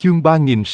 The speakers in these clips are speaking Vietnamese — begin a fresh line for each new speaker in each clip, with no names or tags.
Chương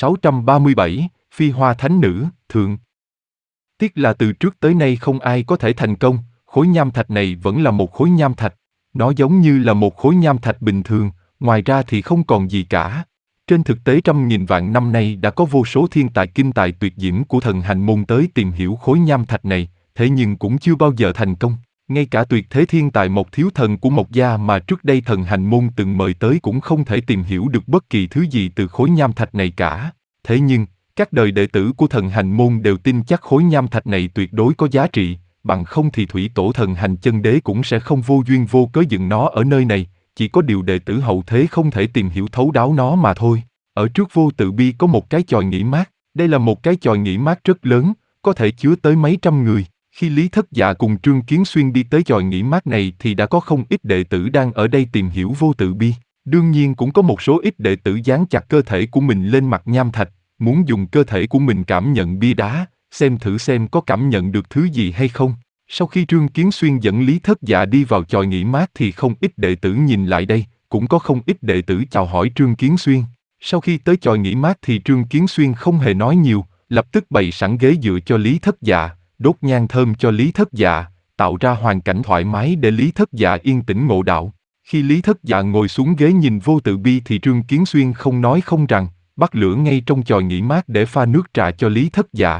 3637, Phi Hoa Thánh Nữ, Thượng. Tiếc là từ trước tới nay không ai có thể thành công, khối nham thạch này vẫn là một khối nham thạch. Nó giống như là một khối nham thạch bình thường, ngoài ra thì không còn gì cả. Trên thực tế trăm nghìn vạn năm nay đã có vô số thiên tài kinh tài tuyệt diễm của thần hành môn tới tìm hiểu khối nham thạch này, thế nhưng cũng chưa bao giờ thành công. Ngay cả tuyệt thế thiên tài Mộc Thiếu Thần của Mộc gia mà trước đây thần hành môn từng mời tới cũng không thể tìm hiểu được bất kỳ thứ gì từ khối nham thạch này cả. Thế nhưng, các đời đệ tử của thần hành môn đều tin chắc khối nham thạch này tuyệt đối có giá trị, bằng không thì thủy tổ thần hành chân đế cũng sẽ không vô duyên vô cớ dựng nó ở nơi này, chỉ có điều đệ tử hậu thế không thể tìm hiểu thấu đáo nó mà thôi. Ở trước Vô Tự Bi có một cái chòi nghỉ mát, đây là một cái chòi nghỉ mát rất lớn, có thể chứa tới mấy trăm người. Khi Lý Thất Dạ cùng Trương Kiến Xuyên đi tới chòi nghỉ mát này thì đã có không ít đệ tử đang ở đây tìm hiểu Vô Tự Bi. Đương nhiên cũng có một số ít đệ tử dán chặt cơ thể của mình lên mặt nham thạch, muốn dùng cơ thể của mình cảm nhận bia đá, xem thử xem có cảm nhận được thứ gì hay không. Sau khi Trương Kiến Xuyên dẫn Lý Thất Dạ đi vào chòi nghỉ mát thì không ít đệ tử nhìn lại đây, cũng có không ít đệ tử chào hỏi Trương Kiến Xuyên. Sau khi tới chòi nghỉ mát thì Trương Kiến Xuyên không hề nói nhiều, lập tức bày sẵn ghế dựa cho Lý Thất Dạ, đốt nhang thơm cho Lý Thất Dạ, tạo ra hoàn cảnh thoải mái để Lý Thất Dạ yên tĩnh ngộ đạo. Khi Lý Thất Dạ ngồi xuống ghế nhìn Vô Tự Bi thì Trương Kiến Xuyên không nói không rằng, bắt lửa ngay trong chòi nghỉ mát để pha nước trà cho Lý Thất Dạ.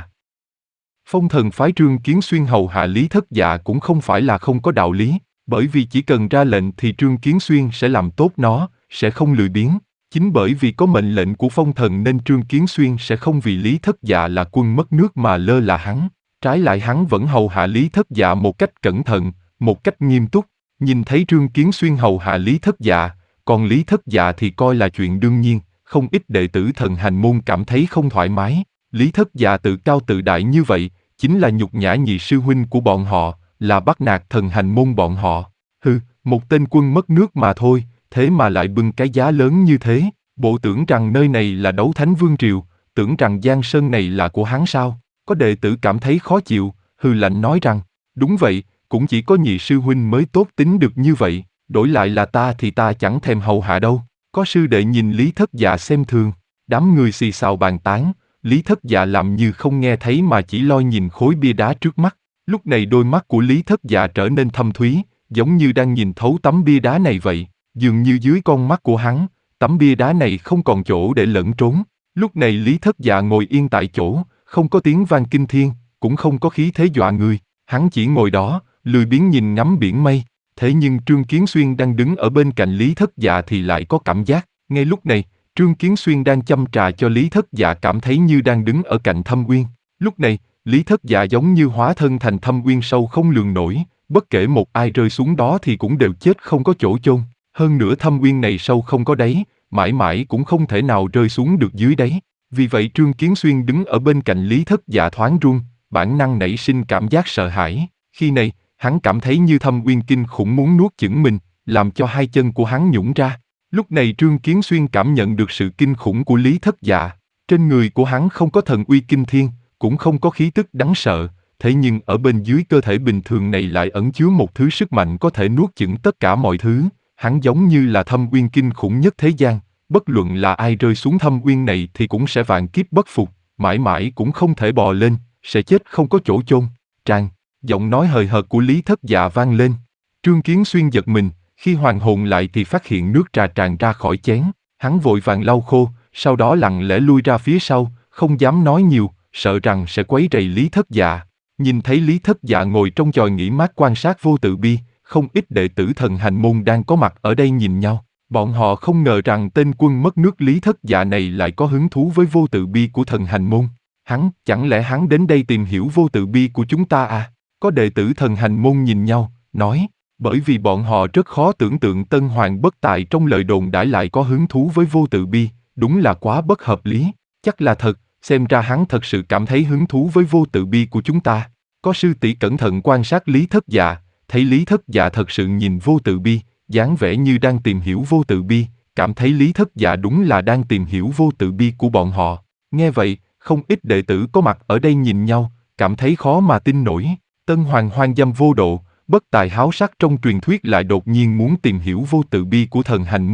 Phong thần phái Trương Kiến Xuyên hầu hạ Lý Thất Dạ cũng không phải là không có đạo lý, bởi vì chỉ cần ra lệnh thì Trương Kiến Xuyên sẽ làm tốt nó, sẽ không lười biếng. Chính bởi vì có mệnh lệnh của phong thần nên Trương Kiến Xuyên sẽ không vì Lý Thất Dạ là quân mất nước mà lơ là hắn. Trái lại hắn vẫn hầu hạ Lý Thất Dạ một cách cẩn thận, một cách nghiêm túc. Nhìn thấy Trương Kiến Xuyên hầu hạ Lý Thất Dạ, còn Lý Thất Dạ thì coi là chuyện đương nhiên, không ít đệ tử thần hành môn cảm thấy không thoải mái. Lý Thất Dạ tự cao tự đại như vậy, chính là nhục nhã nhị sư huynh của bọn họ, là bắt nạt thần hành môn bọn họ. Hừ, một tên quân mất nước mà thôi, thế mà lại bưng cái giá lớn như thế, bộ tưởng rằng nơi này là Đấu Thánh Vương Triều, tưởng rằng giang sơn này là của hắn sao? Có đệ tử cảm thấy khó chịu, hừ lạnh nói rằng, đúng vậy, cũng chỉ có nhị sư huynh mới tốt tính được như vậy, đổi lại là ta thì ta chẳng thèm hầu hạ đâu. Có sư đệ nhìn Lý Thất Dạ xem thường, đám người xì xào bàn tán, Lý Thất Dạ làm như không nghe thấy mà chỉ lo nhìn khối bia đá trước mắt. Lúc này đôi mắt của Lý Thất Dạ trở nên thâm thúy, giống như đang nhìn thấu tấm bia đá này vậy, dường như dưới con mắt của hắn, tấm bia đá này không còn chỗ để lẫn trốn. Lúc này Lý Thất Dạ ngồi yên tại chỗ, không có tiếng vang kinh thiên, cũng không có khí thế dọa người, hắn chỉ ngồi đó, lười biếng nhìn ngắm biển mây. Thế nhưng Trương Kiến Xuyên đang đứng ở bên cạnh Lý Thất Dạ thì lại có cảm giác, ngay lúc này, Trương Kiến Xuyên đang châm trà cho Lý Thất Dạ cảm thấy như đang đứng ở cạnh thâm uyên. Lúc này, Lý Thất Dạ giống như hóa thân thành thâm uyên sâu không lường nổi, bất kể một ai rơi xuống đó thì cũng đều chết không có chỗ chôn. Hơn nữa thâm uyên này sâu không có đáy, mãi mãi cũng không thể nào rơi xuống được dưới đáy. Vì vậy Trương Kiến Xuyên đứng ở bên cạnh Lý Thất Dạ thoáng run, bản năng nảy sinh cảm giác sợ hãi. Khi này, hắn cảm thấy như thâm uyên kinh khủng muốn nuốt chửng mình, làm cho hai chân của hắn nhũn ra. Lúc này Trương Kiến Xuyên cảm nhận được sự kinh khủng của Lý Thất Dạ. Trên người của hắn không có thần uy kinh thiên, cũng không có khí tức đáng sợ, thế nhưng ở bên dưới cơ thể bình thường này lại ẩn chứa một thứ sức mạnh có thể nuốt chửng tất cả mọi thứ. Hắn giống như là thâm uyên kinh khủng nhất thế gian, bất luận là ai rơi xuống thâm uyên này thì cũng sẽ vạn kiếp bất phục, mãi mãi cũng không thể bò lên, sẽ chết không có chỗ chôn. Tràn, giọng nói hời hợt của Lý Thất Dạ vang lên. Trương Kiến Xuyên giật mình, khi hoàn hồn lại thì phát hiện nước trà tràn ra khỏi chén, hắn vội vàng lau khô, sau đó lặng lẽ lui ra phía sau, không dám nói nhiều, sợ rằng sẽ quấy rầy Lý Thất Dạ. Nhìn thấy Lý Thất Dạ ngồi trong chòi nghỉ mát quan sát Vô Tự Bi, không ít đệ tử thần hành môn đang có mặt ở đây nhìn nhau. Bọn họ không ngờ rằng tên quân mất nước Lý Thất Dạ này lại có hứng thú với Vô Tự Bi của thần hành môn. Chẳng lẽ hắn đến đây tìm hiểu Vô Tự Bi của chúng ta à? Có đệ tử thần hành môn nhìn nhau, nói, bởi vì bọn họ rất khó tưởng tượng Tân Hoàng bất tài trong lời đồn đãi lại có hứng thú với Vô Tự Bi, đúng là quá bất hợp lý. Chắc là thật, xem ra hắn thật sự cảm thấy hứng thú với Vô Tự Bi của chúng ta. Có sư tỷ cẩn thận quan sát Lý Thất Dạ, thấy Lý Thất Dạ thật sự nhìn Vô Tự Bi, dáng vẻ như đang tìm hiểu Vô Tự Bi, cảm thấy Lý Thất Dạ đúng là đang tìm hiểu Vô Tự Bi của bọn họ. Nghe vậy, không ít đệ tử có mặt ở đây nhìn nhau, cảm thấy khó mà tin nổi. Tân Hoàng hoang dâm vô độ, bất tài háo sắc trong truyền thuyết lại đột nhiên muốn tìm hiểu Vô Tự Bi của thần hành môn,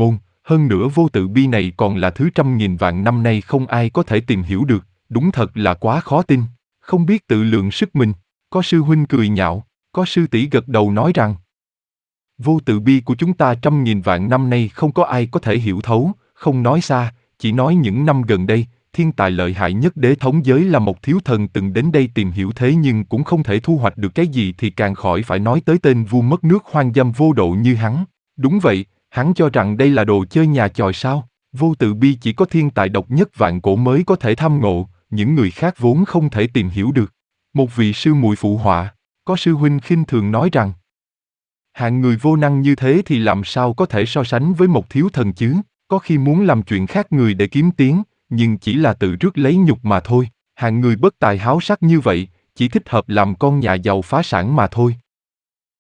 Hơn nữa vô tự bi này còn là thứ trăm nghìn vạn năm nay không ai có thể tìm hiểu được, đúng thật là quá khó tin. Không biết tự lượng sức mình, có sư huynh cười nhạo, có sư tỷ gật đầu nói rằng vô tự bi của chúng ta trăm nghìn vạn năm nay không có ai có thể hiểu thấu, không nói xa, chỉ nói những năm gần đây, thiên tài lợi hại nhất đế thống giới là một thiếu thần từng đến đây tìm hiểu thế nhưng cũng không thể thu hoạch được cái gì thì càng khỏi phải nói tới tên vua mất nước hoang dâm vô độ như hắn. Đúng vậy, hắn cho rằng đây là đồ chơi nhà chòi sao, vô tự bi chỉ có thiên tài độc nhất vạn cổ mới có thể tham ngộ, những người khác vốn không thể tìm hiểu được. Một vị sư muội phụ họa, có sư huynh khinh thường nói rằng hạng người vô năng như thế thì làm sao có thể so sánh với một thiếu thần chứ, có khi muốn làm chuyện khác người để kiếm tiếng, nhưng chỉ là tự rước lấy nhục mà thôi, hạng người bất tài háo sắc như vậy, chỉ thích hợp làm con nhà giàu phá sản mà thôi.